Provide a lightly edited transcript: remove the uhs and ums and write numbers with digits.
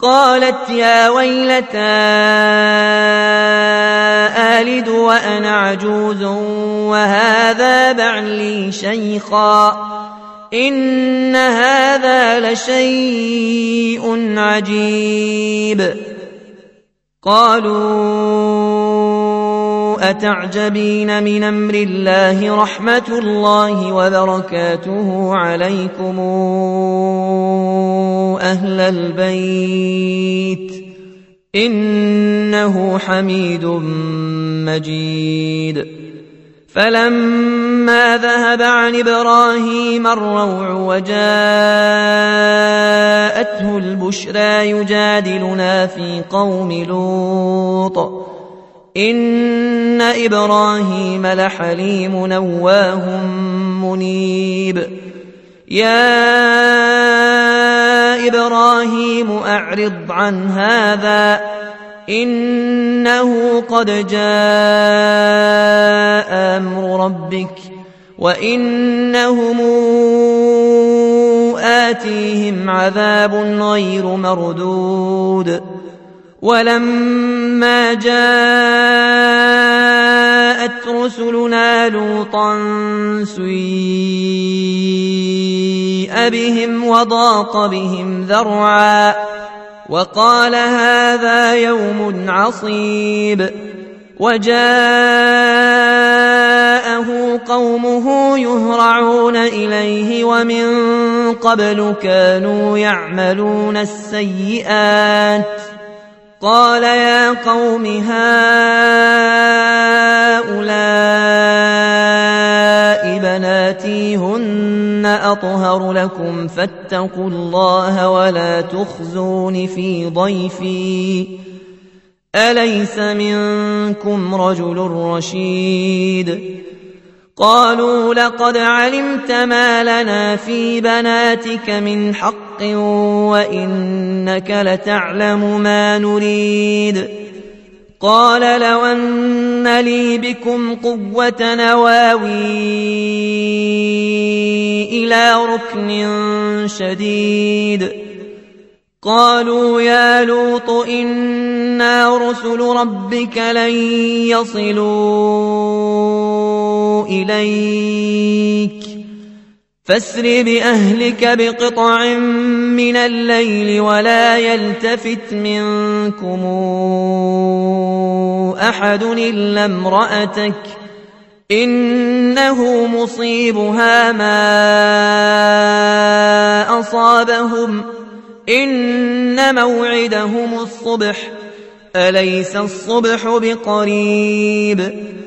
قالت يا ويلتى آلد وأنا عجوز وهذا بعلي شيخا إن هذا لشيء عجيب. قالوا أتعجبين من أمر الله رحمة الله وبركاته عليكم أهل البيت إنه حميد مجيد. فلما ذهب عن إبراهيم الروع وجاءته البشرى يجادلنا في قوم لوط إن إبراهيم لحليم نواه منيب. يا إبراهيم أعرض عن هذا إنه قد جاء أمر ربك وإنهم آتيهم عذاب غير مردود. ولما جاءت رسلنا لوطا سيء بهم وضاق بهم ذرعا وقال هذا يوم عصيب. وجاءه قومه يهرعون إليه ومن قبل كانوا يعملون السيئات قال يا قوم هؤلاء بناتي هن أطهر لكم فاتقوا الله ولا تخزون في ضيفي أليس منكم رجل رشيد. قالوا لقد علمت ما لنا في بناتك من حق وإنك لتعلم ما نريد. قال لو أن لي بكم قوة نواوي إلى ركن شديد. قالوا يا لوط إنا رسل ربك لن يصلوا إليك فاسر بأهلك بقطع من الليل ولا يلتفت منكم أحد إلا امرأتك إنه مصيبها ما أصابهم إن موعدهم الصبح أليس الصبح بقريب.